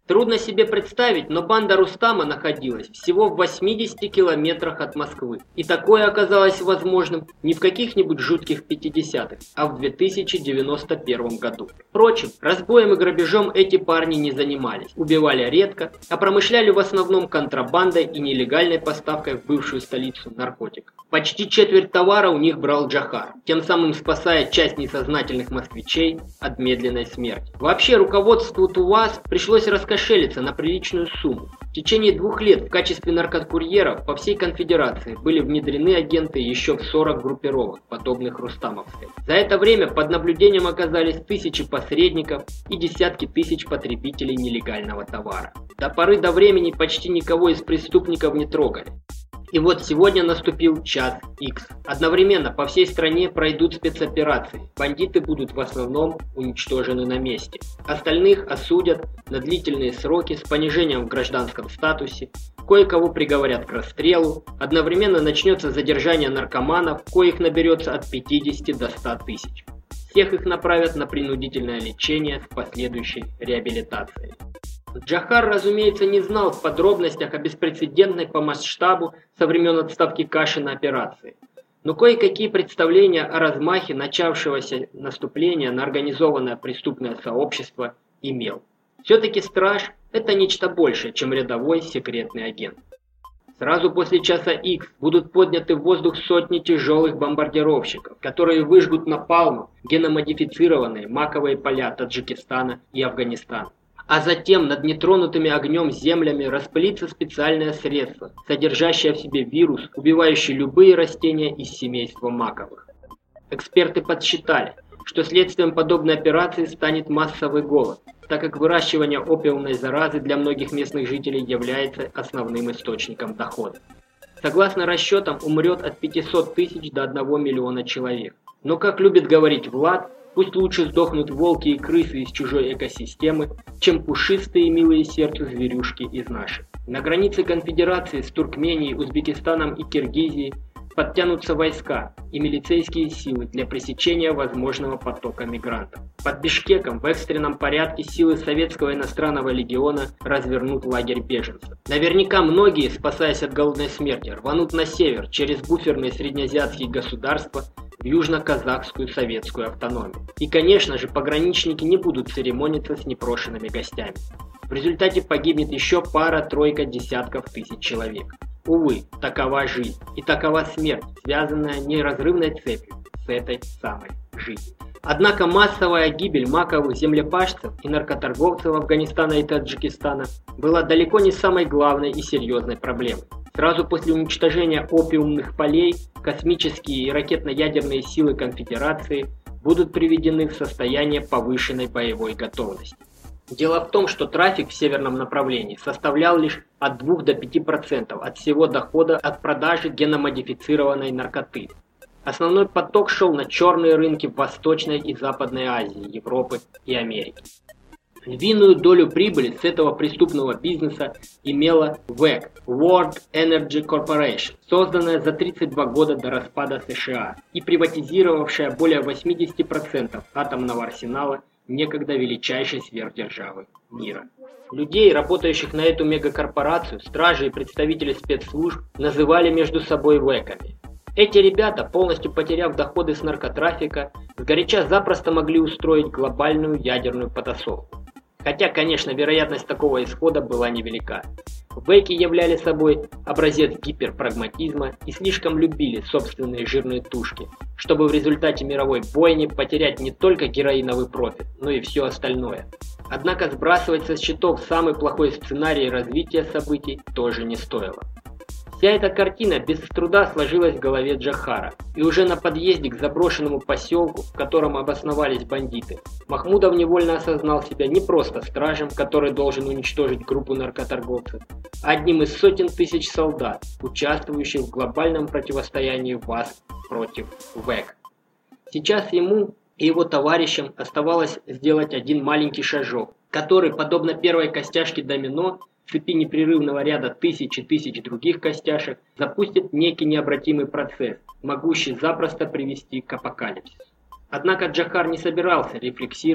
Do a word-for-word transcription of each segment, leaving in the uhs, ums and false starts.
Трудно себе представить, но банда Рустама находилась всего в восьмидесяти километрах от Москвы. И такое оказалось возможным не в каких-нибудь жутких пятидесятых, а в две тысячи девяносто первом году. Впрочем, разбоем и грабежом эти парни не занимались. Убивали редко, а промышляли в основном контрабандой и нелегальной поставкой в бывшую столицу наркотиков. Почти четверть товара у них брал Джохар, тем самым спасая часть несознательных москвичей от медленной смерти. Вообще, руководству ТУАС пришлось раскошелиться на приличную сумму. В течение двух лет в качестве наркокурьеров по всей конфедерации были внедрены агенты еще в сорок группировок, подобных Рустамовской. За это время под наблюдением оказались тысячи посредников и десятки тысяч потребителей нелегального товара. До поры до времени почти никого из преступников не трогали. И вот сегодня наступил час икс. Одновременно по всей стране пройдут спецоперации. Бандиты будут в основном уничтожены на месте. Остальных осудят на длительные сроки с понижением в гражданском статусе. Кое-кого приговорят к расстрелу. Одновременно начнется задержание наркоманов, коих наберется от пятидесяти до ста тысяч. Всех их направят на принудительное лечение с последующей реабилитацией. Джохар, разумеется, не знал в подробностях о беспрецедентной по масштабу со времен отставки Кашина операции. Но кое-какие представления о размахе начавшегося наступления на организованное преступное сообщество имел. Все-таки страж – это нечто большее, чем рядовой секретный агент. Сразу после часа икс будут подняты в воздух сотни тяжелых бомбардировщиков, которые выжгут напалмом геномодифицированные маковые поля Таджикистана и Афганистана. А затем над нетронутыми огнем землями распылится специальное средство, содержащее в себе вирус, убивающий любые растения из семейства маковых. Эксперты подсчитали, что следствием подобной операции станет массовый голод, так как выращивание опиумной заразы для многих местных жителей является основным источником дохода. Согласно расчетам, умрет от пятисот тысяч до одного миллиона человек. Но, как любит говорить Влад, пусть лучше сдохнут волки и крысы из чужой экосистемы, чем пушистые и милые сердцу зверюшки из нашей. На границе конфедерации с Туркменией, Узбекистаном и Киргизией подтянутся войска и милицейские силы для пресечения возможного потока мигрантов. Под Бишкеком в экстренном порядке силы Советского иностранного легиона развернут лагерь беженцев. Наверняка многие, спасаясь от голодной смерти, рванут на север через буферные среднеазиатские государства в южно-казахскую советскую автономию. И, конечно же, пограничники не будут церемониться с непрошенными гостями. В результате погибнет еще пара-тройка десятков тысяч человек. Увы, такова жизнь и такова смерть, связанная неразрывной цепью с этой самой жизнью. Однако массовая гибель маковых землепашцев и наркоторговцев Афганистана и Таджикистана была далеко не самой главной и серьезной проблемой. Сразу после уничтожения опиумных полей космические и ракетно-ядерные силы конфедерации будут приведены в состояние повышенной боевой готовности. Дело в том, что трафик в северном направлении составлял лишь от двух до пяти процентов от всего дохода от продажи геномодифицированной наркоты. Основной поток шел на черные рынки в Восточной и Западной Азии, Европы и Америки. Львиную долю прибыли с этого преступного бизнеса имела вэ и си – World Energy Corporation, созданная за тридцать два года до распада США и приватизировавшая более восьмидесяти процентов атомного арсенала некогда величайшей сверхдержавы мира. Людей, работающих на эту мегакорпорацию, стражи и представители спецслужб называли между собой вэками. Эти ребята, полностью потеряв доходы с наркотрафика, сгоряча запросто могли устроить глобальную ядерную потасовку. Хотя, конечно, вероятность такого исхода была невелика. Вэки являли собой образец гиперпрагматизма и слишком любили собственные жирные тушки, чтобы в результате мировой бойни потерять не только героиновый профит, но и все остальное. Однако сбрасывать со счетов самый плохой сценарий развития событий тоже не стоило. Вся эта картина без труда сложилась в голове Джохара, и уже на подъезде к заброшенному поселку, в котором обосновались бандиты, Махмудов невольно осознал себя не просто стражем, который должен уничтожить группу наркоторговцев, а одним из сотен тысяч солдат, участвующих в глобальном противостоянии ВАСП против ВЭК. Сейчас ему и его товарищам оставалось сделать один маленький шажок, который, подобно первой костяшке домино, в цепи непрерывного ряда тысяч и тысяч других костяшек, запустит некий необратимый процесс, могущий запросто привести к апокалипсису. Однако Джохар не собирался рефлексировать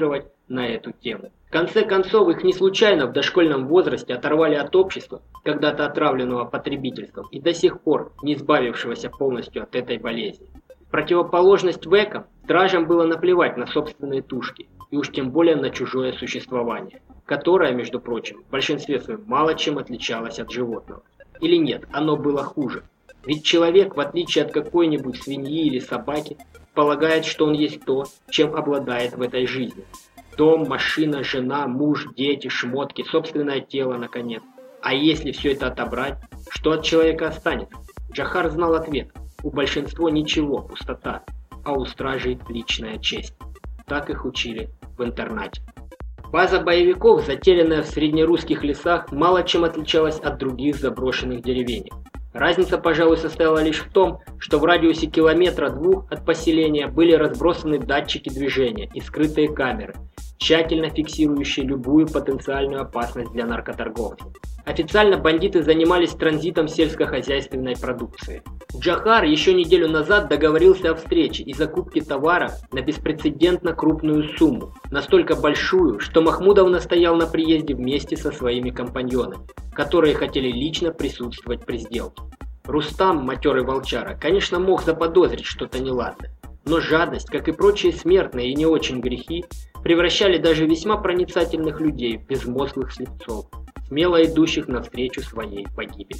на эту тему. В конце концов, их не случайно в дошкольном возрасте оторвали от общества, когда-то отравленного потребительством и до сих пор не избавившегося полностью от этой болезни. В противоположность векам, стражам было наплевать на собственные тушки, и уж тем более на чужое существование, которое, между прочим, в большинстве своем мало чем отличалось от животного. Или нет, оно было хуже. Ведь человек, в отличие от какой-нибудь свиньи или собаки, полагает, что он есть то, чем обладает в этой жизни. Дом, машина, жена, муж, дети, шмотки, собственное тело, наконец. А если все это отобрать, что от человека останется? Джохар знал ответ. У большинства ничего, пустота, а у стражей личная честь. Так их учили в интернате. База боевиков, затерянная в среднерусских лесах, мало чем отличалась от других заброшенных деревень. Разница, пожалуй, состояла лишь в том, что в радиусе километра-двух от поселения были разбросаны датчики движения и скрытые камеры, тщательно фиксирующие любую потенциальную опасность для наркоторговцев. Официально бандиты занимались транзитом сельскохозяйственной продукции. Джохар еще неделю назад договорился о встрече и закупке товара на беспрецедентно крупную сумму, настолько большую, что Махмудов настоял на приезде вместе со своими компаньонами, которые хотели лично присутствовать при сделке. Рустам, матерый волчара, конечно, мог заподозрить что-то неладное, но жадность, как и прочие смертные и не очень грехи, превращали даже весьма проницательных людей в безмозглых слепцов, смело идущих навстречу своей погибели.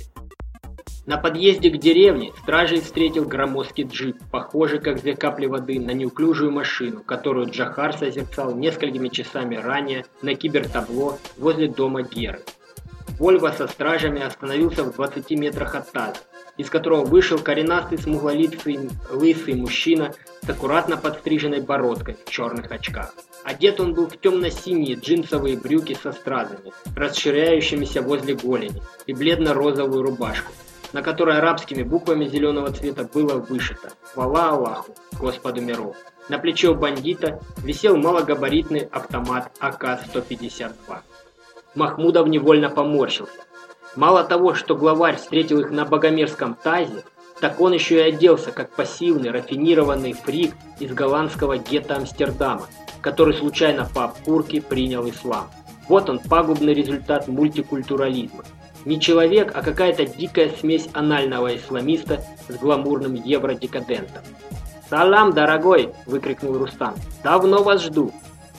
На подъезде к деревне стражей встретил громоздкий джип, похожий как две капли воды на неуклюжую машину, которую Джохар созерцал несколькими часами ранее на кибертабло возле дома Геры. Вольво со стражами остановился в двадцати метрах от таза, из которого вышел коренастый смуглолицый лысый мужчина с аккуратно подстриженной бородкой в черных очках. Одет он был в темно-синие джинсовые брюки со стразами, расширяющимися возле голени, и бледно-розовую рубашку, на которой арабскими буквами зеленого цвета было вышито «Хвала Аллаху, Господу миров». На плече у бандита висел малогабаритный автомат А К сто пятьдесят два. Махмудов невольно поморщился. Мало того, что главарь встретил их на богомерзком тазе, так он еще и оделся как пассивный, рафинированный фрик из голландского гетто Амстердама, который случайно по обкурке принял ислам. Вот он, пагубный результат мультикультурализма. Не человек, а какая-то дикая смесь анального исламиста с гламурным евродекадентом. «Салам, дорогой!» – выкрикнул Рустам. «Давно вас жду!»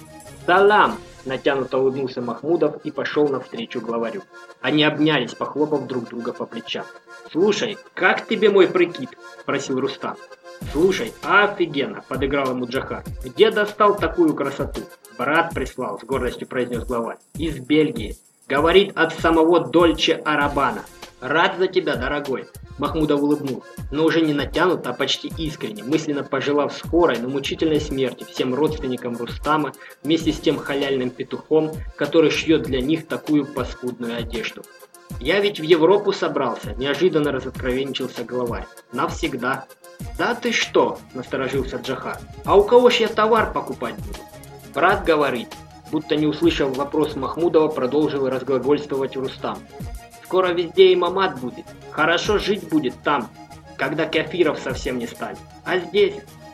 «Салам!» – натянуто улыбнулся Махмудов и пошел навстречу главарю. Они обнялись, похлопав друг друга по плечам. «Слушай, как тебе мой прикид?» – спросил Рустам. «Слушай, офигенно!» – подыграл ему Джохар. «Где достал такую красоту?» «Брат прислал», – с гордостью произнес главарь. «Из Бельгии. Говорит, от самого Дольче Арабана. Рад за тебя, дорогой!» Махмудов улыбнулся, но уже не натянуто, а почти искренне, мысленно пожелав скорой, но мучительной смерти всем родственникам Рустама вместе с тем халяльным петухом, который шьет для них такую паскудную одежду. «Я ведь в Европу собрался», – неожиданно разоткровенничался главарь. «Навсегда». «Да ты что?» – насторожился Джохар. «А у кого ж я товар покупать буду?» «Брат говорит», будто не услышав вопрос Махмудова, продолжил разглагольствовать Рустам. «Скоро везде имамат будет. Хорошо жить будет там, когда кафиров совсем не станет. А здесь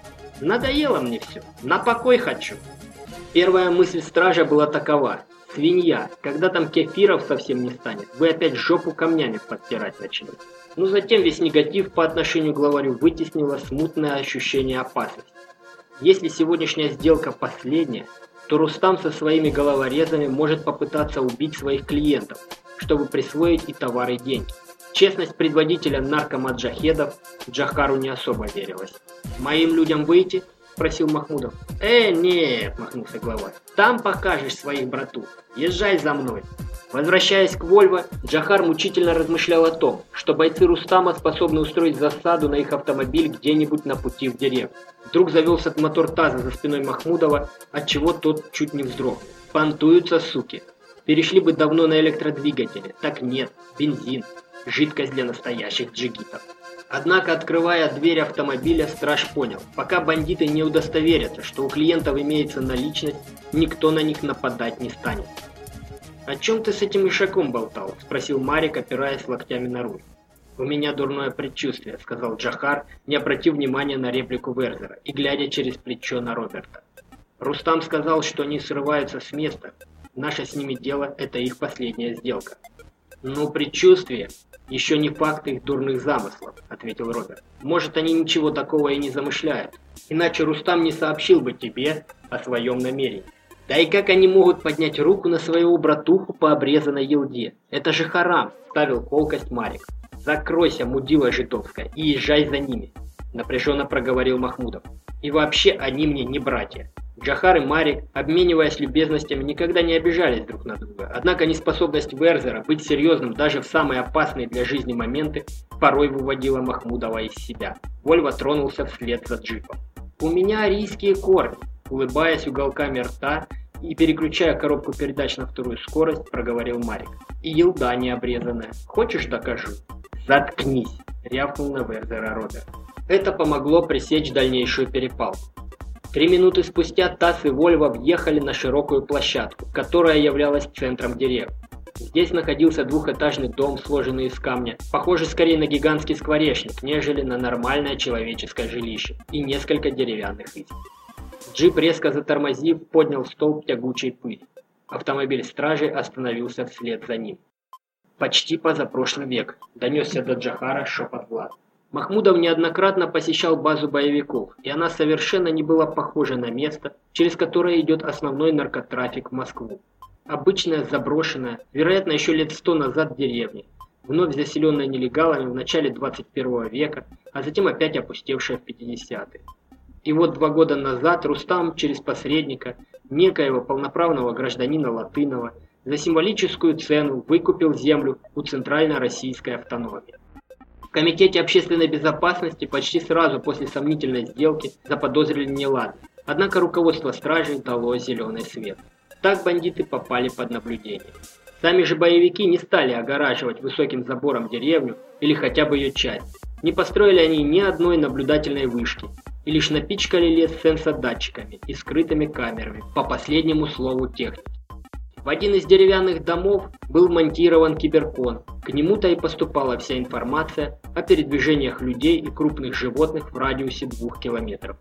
надоело мне все. На покой хочу». Первая мысль стража была такова. «Свинья, когда там кефиров совсем не станет, вы опять жопу камнями подпирать начнете». Но затем весь негатив по отношению к главарю вытеснило смутное ощущение опасности. Если сегодняшняя сделка последняя, то Рустам со своими головорезами может попытаться убить своих клиентов, чтобы присвоить и товары, и деньги. Честность предводителя наркомаджахедов Джохару не особо верилась. «Моим людям выйти?» – спросил Махмудов. «Э, нет», – махнулся главарь. «Там покажешь своих брату. Езжай за мной». Возвращаясь к Вольво, Джохар мучительно размышлял о том, что бойцы Рустама способны устроить засаду на их автомобиль где-нибудь на пути в деревню. Вдруг завелся мотор таза за спиной Махмудова, отчего тот чуть не вздрогнул. Понтуются, суки. Перешли бы давно на электродвигатели. Так нет, бензин. Жидкость для настоящих джигитов. Однако, открывая дверь автомобиля, страж понял, пока бандиты не удостоверятся, что у клиентов имеется наличность, никто на них нападать не станет. «О чем ты с этим ишаком болтал?» – спросил Марик, опираясь локтями на руль. «У меня дурное предчувствие», – сказал Джохар, не обратив внимания на реплику Верзера и глядя через плечо на Роберта. Рустам сказал, что они срываются с места. Наше с ними дело – это их последняя сделка. «Ну, предчувствие еще не факт их дурных замыслов», – ответил Роберт. «Может, они ничего такого и не замышляют. Иначе Рустам не сообщил бы тебе о своем намерении. Да и как они могут поднять руку на своего братуху по обрезанной елде? Это же харам», – ставил колкость Марик. «Закройся, мудила житовская, и езжай за ними», – напряженно проговорил Махмудов. «И вообще они мне не братья». Джохар и Марик, обмениваясь любезностями, никогда не обижались друг на друга. Однако неспособность Верзера быть серьезным даже в самые опасные для жизни моменты порой выводила Махмудова из себя. Вольво тронулся вслед за джипом. «У меня арийские корни», — улыбаясь уголками рта и переключая коробку передач на вторую скорость, проговорил Марик. «И елда не обрезанная. Хочешь, докажу?» «Заткнись», — рявкнул на Верзера Роберт. Это помогло пресечь дальнейшую перепалку. Три минуты спустя ТАСС и Вольво въехали на широкую площадку, которая являлась центром деревни. Здесь находился двухэтажный дом, сложенный из камня, похожий скорее на гигантский скворечник, нежели на нормальное человеческое жилище, и несколько деревянных изб. Джип, резко затормозив, поднял столб тягучей пыли. Автомобиль стражи остановился вслед за ним. «Почти позапрошлый век», — донесся до Джохара шепот Влад. Махмудов неоднократно посещал базу боевиков, и она совершенно не была похожа на место, через которое идет основной наркотрафик в Москву. Обычная заброшенная, вероятно, еще лет сто назад деревня, вновь заселенная нелегалами в начале двадцать первого века, а затем опять опустевшая в пятидесятые. И вот два года назад Рустам через посредника, некоего полноправного гражданина Латынова, за символическую цену выкупил землю у Центрально-Российской автономии. В Комитете общественной безопасности почти сразу после сомнительной сделки заподозрили неладное, однако руководство стражей дало зеленый свет. Так бандиты попали под наблюдение. Сами же боевики не стали огораживать высоким забором деревню или хотя бы ее часть. Не построили они ни одной наблюдательной вышки и лишь напичкали лес сенсодатчиками и скрытыми камерами по последнему слову техники. В один из деревянных домов был монтирован киберкон, к нему-то и поступала вся информация о передвижениях людей и крупных животных в радиусе двух километров.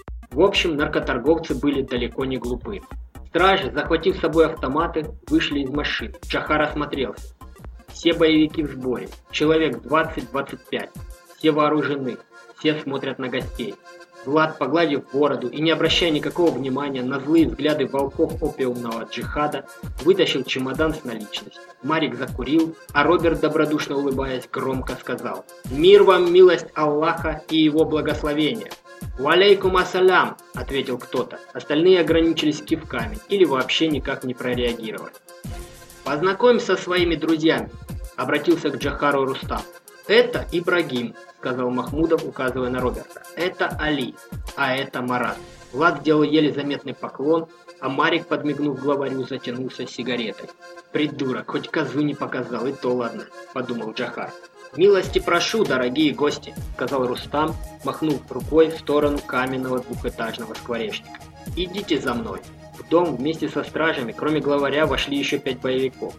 В общем, наркоторговцы были далеко не глупы. Стражи, захватив с собой автоматы, вышли из машин. Джохар осмотрелся. Все боевики в сборе, человек двадцать-двадцать пять, все вооружены, все смотрят на гостей. Влад, погладив бороду и не обращая никакого внимания на злые взгляды волков опиумного джихада, вытащил чемодан с наличностью. Марик закурил, а Роберт, добродушно улыбаясь, громко сказал: «Мир вам, милость Аллаха и его благословение!» «Валейкум ассалям», — ответил кто-то. Остальные ограничились кивками или вообще никак не прореагировали. «Познакомься со своими друзьями», — обратился к Джохару Рустам. «Это Ибрагим», — сказал Махмудов, указывая на Роберта. «Это Али, а это Марат». Влад сделал еле заметный поклон, а Марик, подмигнув главарю, затянулся сигаретой. «Придурок, хоть козу не показал, и то ладно», — подумал Джохар. «Милости прошу, дорогие гости», — сказал Рустам, махнув рукой в сторону каменного двухэтажного скворечника. «Идите за мной». В дом вместе со стражами, кроме главаря, вошли еще пять боевиков.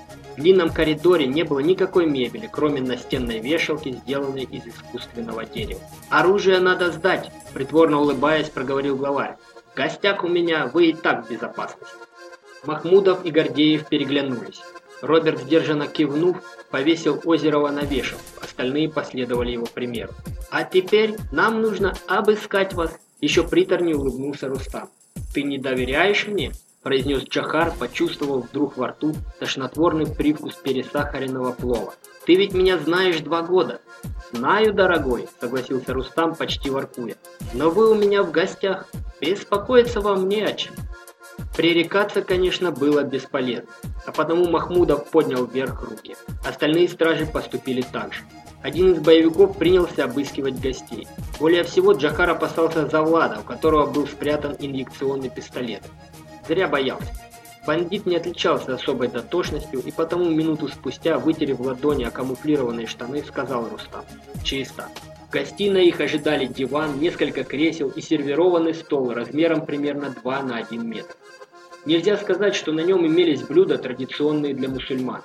В длинном коридоре не было никакой мебели, кроме настенной вешалки, сделанной из искусственного дерева. «Оружие надо сдать», — притворно улыбаясь, проговорил главарь. «В гостях у меня вы и так в безопасности». Махмудов и Гордеев переглянулись. Роберт, сдержанно кивнув, повесил Озерова на вешалку, остальные последовали его примеру. «А теперь нам нужно обыскать вас», — еще приторнее улыбнулся Рустам. «Ты не доверяешь мне?» — произнес Джохар, почувствовав вдруг во рту тошнотворный привкус пересахаренного плова. «Ты ведь меня знаешь два года». «Знаю, дорогой», — согласился Рустам, почти воркуя. «Но вы у меня в гостях, беспокоиться вам не о чем». Пререкаться, конечно, было бесполезно, а потому Махмудов поднял вверх руки. Остальные стражи поступили так же. Один из боевиков принялся обыскивать гостей. Более всего Джохар опасался за Влада, у которого был спрятан инъекционный пистолет. Зря боялся. Бандит не отличался особой дотошностью, и потому минуту спустя, вытерев в ладони окамуфлированные штаны, сказал Рустам: «Чисто». В гостиной их ожидали диван, несколько кресел и сервированный стол размером примерно два на один метр. Нельзя сказать, что на нем имелись блюда, традиционные для мусульман.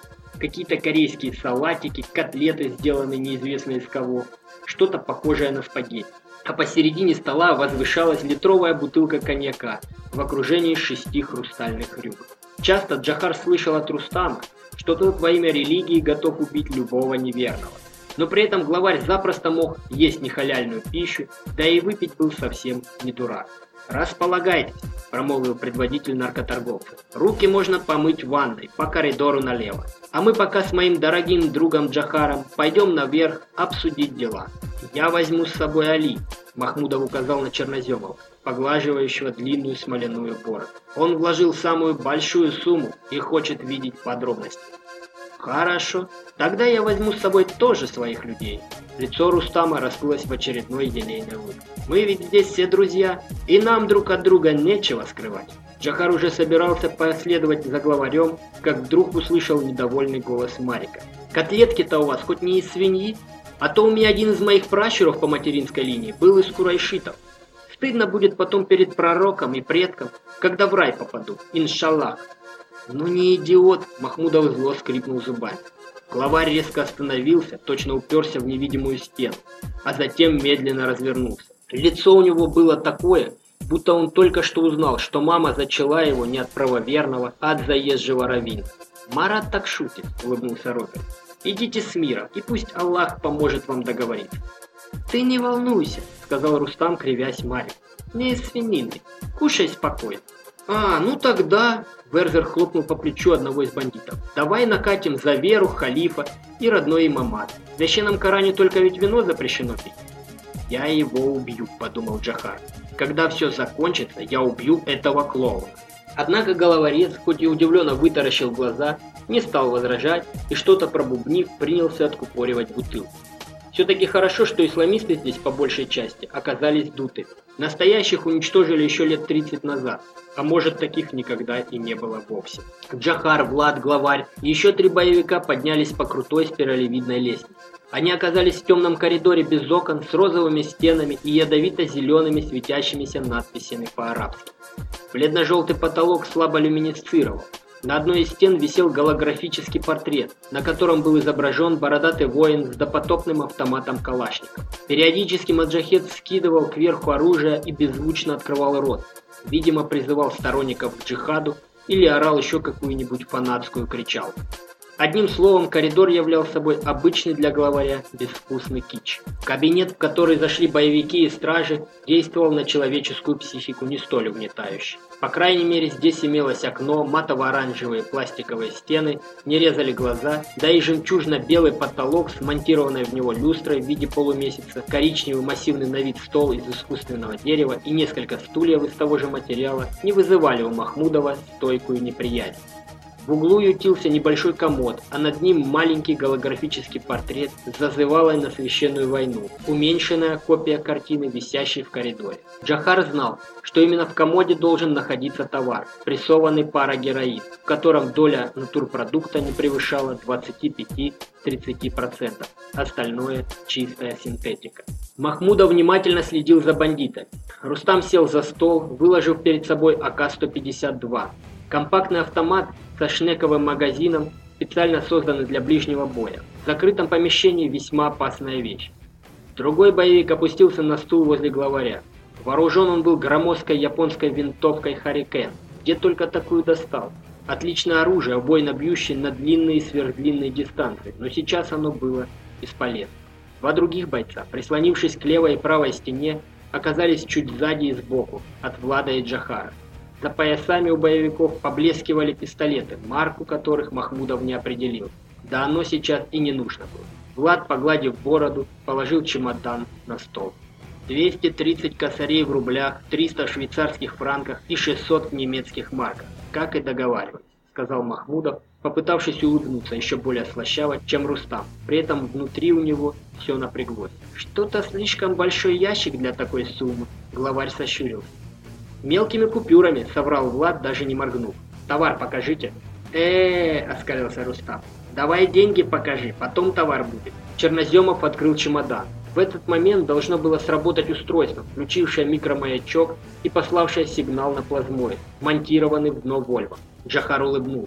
какие-то корейские салатики, котлеты, сделанные неизвестно из кого, что-то похожее на спагетти. А посередине стола возвышалась литровая бутылка коньяка в окружении шести хрустальных рюмок. Часто Джохар слышал от Рустама, что тот во имя религии готов убить любого неверного. Но при этом главарь запросто мог есть нехаляльную пищу, да и выпить был совсем не дурак. «Располагайтесь», – промолвил предводитель наркоторговцев. «Руки можно помыть в ванной, по коридору налево. А мы пока с моим дорогим другом Джохаром пойдем наверх обсудить дела. Я возьму с собой Али», – Махмудов указал на черноземова, поглаживающего длинную смоляную бороду. «Он вложил самую большую сумму и хочет видеть подробности». «Хорошо, тогда я возьму с собой тоже своих людей». Лицо Рустама расплылось в очередной елейной улыбке. «Мы ведь здесь все друзья, и нам друг от друга нечего скрывать». Джохар уже собирался последовать за главарем, как вдруг услышал недовольный голос Марика. «Котлетки-то у вас хоть не из свиньи? А то у меня один из моих пращуров по материнской линии был из курайшитов. Стыдно будет потом перед пророком и предком, когда в рай попаду, иншаллах». «Ну не идиот!» – Махмудов зло скрипнул зубами. Главарь резко остановился, точно уперся в невидимую стену, а затем медленно развернулся. Лицо у него было такое, будто он только что узнал, что мама зачала его не от правоверного, а от заезжего раввина. «Марат так шутит», – улыбнулся Роберт. «Идите с миром, и пусть Аллах поможет вам договориться». «Ты не волнуйся», – сказал Рустам, кривясь Марик. «Не из свинины. Кушай спокойно». «А, ну тогда...» – Верзер хлопнул по плечу одного из бандитов. «Давай накатим за веру, халифа и родной имамат. В священном Коране только ведь вино запрещено пить». «Я его убью», – подумал Джохар. «Когда все закончится, я убью этого клоуна». Однако головорез, хоть и удивленно вытаращил глаза, не стал возражать и, что-то пробубнив, принялся откупоривать бутылку. Все-таки хорошо, что исламисты здесь по большей части оказались дуты. Настоящих уничтожили еще лет тридцать назад, а может, таких никогда и не было вовсе. Джохар, Влад, главарь и еще три боевика поднялись по крутой спиралевидной лестнице. Они оказались в темном коридоре без окон, с розовыми стенами и ядовито-зелеными светящимися надписями по-арабски. Бледно-желтый потолок слабо люминесцировал. На одной из стен висел голографический портрет, на котором был изображен бородатый воин с допотопным автоматом Калашников. Периодически маджахед скидывал кверху оружие и беззвучно открывал рот. Видимо, призывал сторонников к джихаду или орал еще какую-нибудь фанатскую кричалку. Одним словом, коридор являл собой обычный для главаря безвкусный кич. Кабинет, в который зашли боевики и стражи, действовал на человеческую психику не столь угнетающе. По крайней мере, здесь имелось окно, матово-оранжевые пластиковые стены, не резали глаза, да и жемчужно-белый потолок, смонтированный в него люстрой в виде полумесяца, коричневый массивный на вид стол из искусственного дерева и несколько стульев из того же материала не вызывали у Махмудова стойкую неприязнь. В углу ютился небольшой комод, а над ним маленький голографический портрет с зазывалой на священную войну, уменьшенная копия картины, висящей в коридоре. Джохар знал, что именно в комоде должен находиться товар, прессованный парагероид, в котором доля натурпродукта не превышала двадцати пяти — тридцати процентов, остальное чистая синтетика. Махмудов внимательно следил за бандитами. Рустам сел за стол, выложив перед собой А К сто пятьдесят два. Компактный автомат со шнековым магазином, специально созданный для ближнего боя. В закрытом помещении весьма опасная вещь. Другой боевик опустился на стул возле главаря. Вооружен он был громоздкой японской винтовкой Харикен. Где только такую достал. Отличное оружие, убойно бьющее на длинные и сверхдлинные дистанции, но сейчас оно было бесполезно. Два других бойца, прислонившись к левой и правой стене, оказались чуть сзади и сбоку, от Влада и Джохара. За поясами у боевиков поблескивали пистолеты, марку которых Махмудов не определил. Да оно сейчас и не нужно было. Влад, погладив бороду, положил чемодан на стол. двести тридцать косарей в рублях, триста в швейцарских франках и шестьсот в немецких марках, как и договаривались, сказал Махмудов, попытавшись улыбнуться еще более слащаво, чем Рустам. При этом внутри у него все напряглось. Что-то слишком большой ящик для такой суммы, главарь сощурился. «Мелкими купюрами», — соврал Влад, даже не моргнув. «Товар покажите». «Э-э-э», — оскалился Рустам. «Давай деньги покажи, потом товар будет». Черноземов открыл чемодан. В этот момент должно было сработать устройство, включившее микромаячок и пославшее сигнал на плазмоид, монтированный в дно Вольво. Джохар улыбнулся.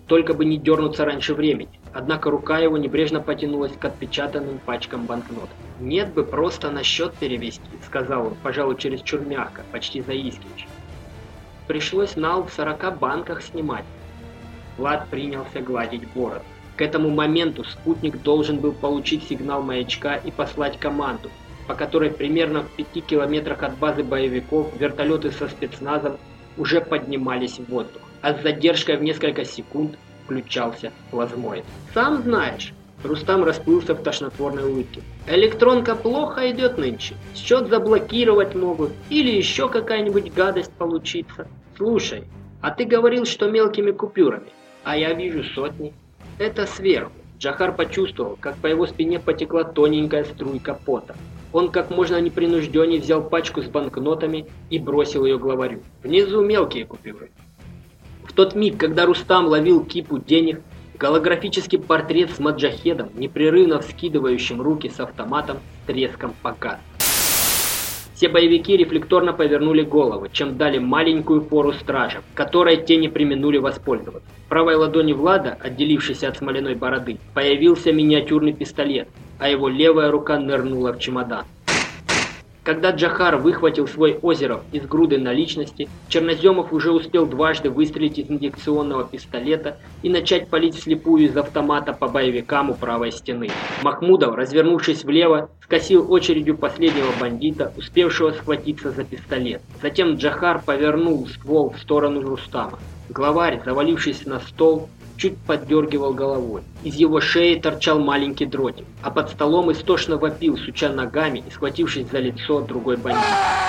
только бы не дернуться раньше времени. Однако рука его небрежно потянулась к отпечатанным пачкам банкнот. «Нет бы просто на счет перевести», — сказал он, пожалуй, чересчур мягко, почти заискивающе. «Пришлось нал в сорока банках снимать». Влад принялся гладить бороду. К этому моменту спутник должен был получить сигнал маячка и послать команду, по которой примерно в пяти километрах от базы боевиков вертолеты со спецназом уже поднимались в воздух, а с задержкой в несколько секунд включался плазмоид. «Сам знаешь», — Рустам расплылся в тошнотворной улыбке, «электронка плохо идет нынче, счет заблокировать могут или еще какая-нибудь гадость получится. Слушай, а ты говорил, что мелкими купюрами, а я вижу сотни». «Это сверху». Джохар почувствовал, как по его спине потекла тоненькая струйка пота. Он как можно непринужденнее взял пачку с банкнотами и бросил ее главарю. «Внизу мелкие купюры». В тот миг, когда Рустам ловил кипу денег, голографический портрет с маджахедом, непрерывно вскидывающим руки с автоматом, с треском погас. Все боевики рефлекторно повернули головы, чем дали маленькую фору стражам, которой те не преминули воспользоваться. В правой ладони Влада, отделившейся от смоляной бороды, появился миниатюрный пистолет, а его левая рука нырнула в чемодан. Когда Джохар выхватил свой Озеров из груды наличности, Черноземов уже успел дважды выстрелить из инъекционного пистолета и начать палить вслепую из автомата по боевикам у правой стены. Махмудов, развернувшись влево, скосил очередью последнего бандита, успевшего схватиться за пистолет. Затем Джохар повернул ствол в сторону Рустама. Главарь, завалившись на стол, чуть поддергивал головой. Из его шеи торчал маленький дротик, а под столом истошно вопил, суча ногами и схватившись за лицо другой бандит.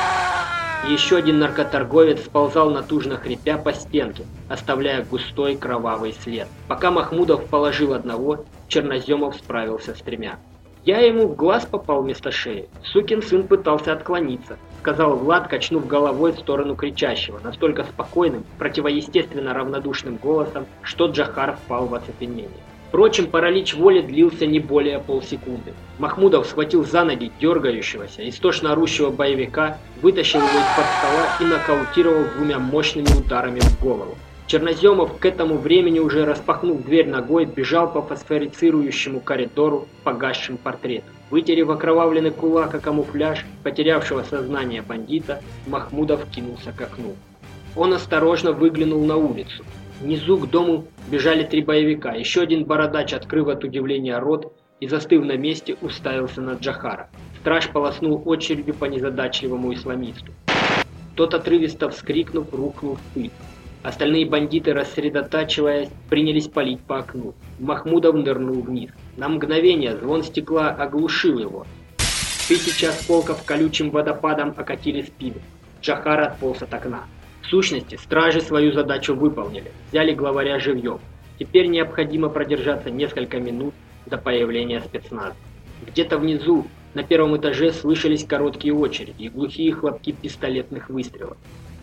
Еще один наркоторговец сползал натужно хрипя по стенке, оставляя густой кровавый след. Пока Махмудов положил одного, Черноземов справился с тремя. «Я ему в глаз попал вместо шеи. Сукин сын пытался отклониться», — сказал Влад, качнув головой в сторону кричащего, настолько спокойным, противоестественно равнодушным голосом, что Джохар впал в оцепенение. Впрочем, паралич воли длился не более полсекунды. Махмудов схватил за ноги дергающегося, истошно орущего боевика, вытащил его из-под стола и нокаутировал двумя мощными ударами в голову. Черноземов к этому времени, уже распахнув дверь ногой, бежал по фосфорицирующему коридору погасшим портретом. Вытерев окровавленный кулак о камуфляж потерявшего сознание бандита, Махмудов кинулся к окну. Он осторожно выглянул на улицу. Внизу к дому бежали три боевика. Еще один бородач, открыв от удивления рот и застыв на месте, уставился на Джохара. Страж полоснул очередью по незадачливому исламисту. Тот, отрывисто вскрикнув, рухнул в пыль. Остальные бандиты, рассредотачиваясь, принялись палить по окну. Махмудов нырнул вниз. На мгновение звон стекла оглушил его. Тысячи осколков колючим водопадом окатили спину. Джохар отполз от окна. В сущности, стражи свою задачу выполнили. Взяли главаря живьем. Теперь необходимо продержаться несколько минут до появления спецназа. Где-то внизу, на первом этаже, слышались короткие очереди и глухие хлопки пистолетных выстрелов.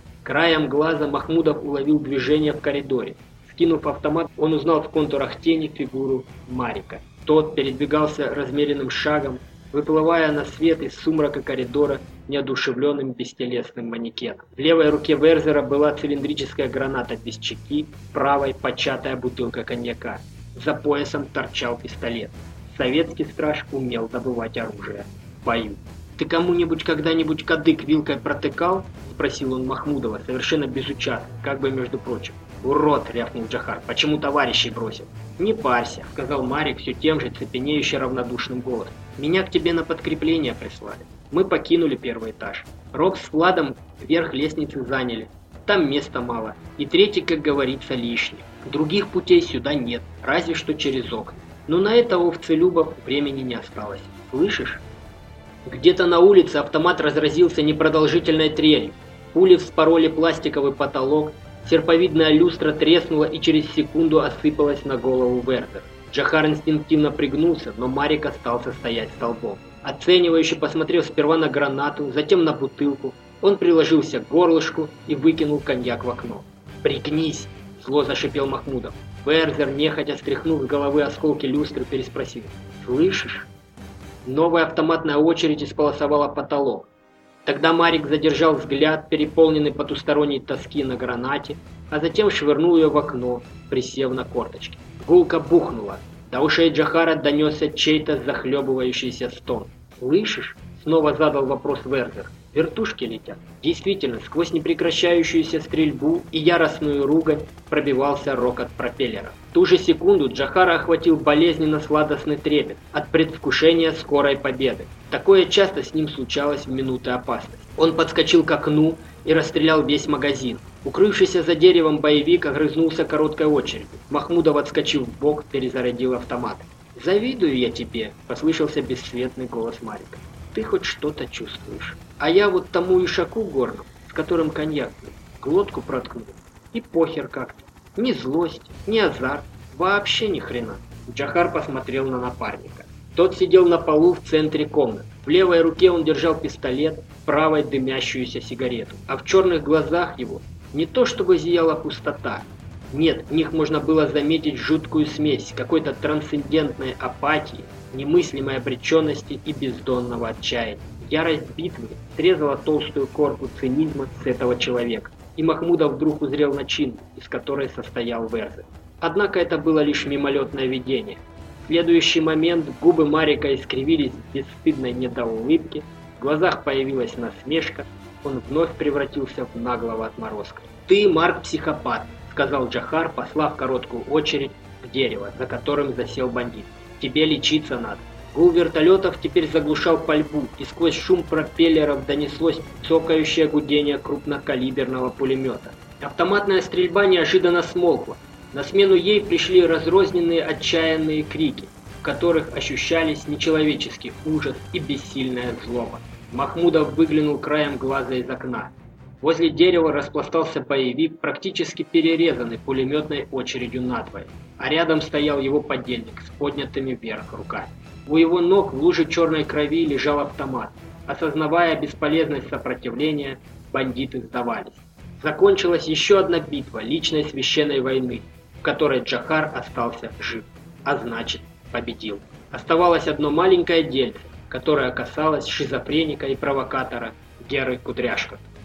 Краем глаза Махмудов уловил движение в коридоре. Скинув автомат, он узнал в контурах тени фигуру Марика. Тот передвигался размеренным шагом, выплывая на свет из сумрака коридора неодушевленным бестелесным манекеном. В левой руке Верзера была цилиндрическая граната без чеки, в правой початая бутылка коньяка. За поясом торчал пистолет. Советский страж умел добывать оружие в бою. «Ты кому-нибудь когда-нибудь кадык вилкой протыкал?» — спросил он Махмудова, совершенно безучастно, как бы между прочим. «Урод!» — рявкнул Джохар. «Почему товарищей бросил?» «Не парься», — сказал Марик все тем же цепенеюще равнодушным голосом. «Меня к тебе на подкрепление прислали. Мы покинули первый этаж. Рокс с Владом верх лестницы заняли. Там места мало. И третий, как говорится, лишний. Других путей сюда нет, разве что через окна. Но на это у овцелюбов времени не осталось. Слышишь?» Где-то на улице автомат разразился непродолжительной трелью. Пули вспороли пластиковый потолок, серповидная люстра треснула и через секунду осыпалась на голову Верзера. Джохар инстинктивно пригнулся, но Марик остался стоять столбом. Оценивающе посмотрел сперва на гранату, затем на бутылку. Он приложился к горлышку и выкинул коньяк в окно. «Пригнись!» – зло зашипел Махмудов. Верзер, нехотя стряхнув с головы осколки люстры, переспросил. «Слышишь?» Новая автоматная очередь исполосовала потолок. Тогда Марик задержал взгляд, переполненный потусторонней тоски, на гранате, а затем швырнул ее в окно, присев на корточки. Гулко бухнуло. До ушей Джохара донесся чей-то захлебывающийся стон. «Слышишь?» — снова задал вопрос Верзер. «Вертушки летят». Действительно, сквозь непрекращающуюся стрельбу и яростную ругань пробивался рокот пропеллера. В ту же секунду Джохара охватил болезненно-сладостный трепет от предвкушения скорой победы. Такое часто с ним случалось в минуты опасности. Он подскочил к окну и расстрелял весь магазин. Укрывшийся за деревом боевик огрызнулся короткой очередью. Махмудов, отскочив в бок, перезарядил автомат. «Завидую я тебе», — послышался бесцветный голос Марика. «Ты хоть что-то чувствуешь. А я вот тому ишаку горному, с которым коньяк пил, глотку проткнул. И похер как-то. Ни злость, ни азарт, вообще ни хрена». Джохар посмотрел на напарника. Тот сидел на полу в центре комнаты. В левой руке он держал пистолет, в правой дымящуюся сигарету. А в черных глазах его не то чтобы зияла пустота. Нет, в них можно было заметить жуткую смесь какой-то трансцендентной апатии, немыслимой обреченности и бездонного отчаяния. Ярость битвы срезала толстую корку цинизма с этого человека. И Махмудов вдруг узрел начинку, из которой состоял Верзер. Однако это было лишь мимолетное видение. В следующий момент губы Марика искривились в бесстыдной недоулыбке, в глазах появилась насмешка, он вновь превратился в наглого отморозка. «Ты, Марк, психопат», — сказал Джохар, послав короткую очередь в дерево, за которым засел бандит. «Тебе лечиться надо». Гул вертолетов теперь заглушал пальбу, и сквозь шум пропеллеров донеслось цокающее гудение крупнокалиберного пулемета. Автоматная стрельба неожиданно смолкла. На смену ей пришли разрозненные отчаянные крики, в которых ощущались нечеловеческий ужас и бессильная злоба. Махмудов выглянул краем глаза из окна. Возле дерева распластался боевик, практически перерезанный пулеметной очередью надвое, а рядом стоял его подельник с поднятыми вверх руками. У его ног в луже черной крови лежал автомат. Осознавая бесполезность сопротивления, бандиты сдавались. Закончилась еще одна битва личной священной войны, в которой Джохар остался жив, а значит победил. Оставалось одно маленькое дельце, которое касалось шизофреника и провокатора Геры Кудряшко.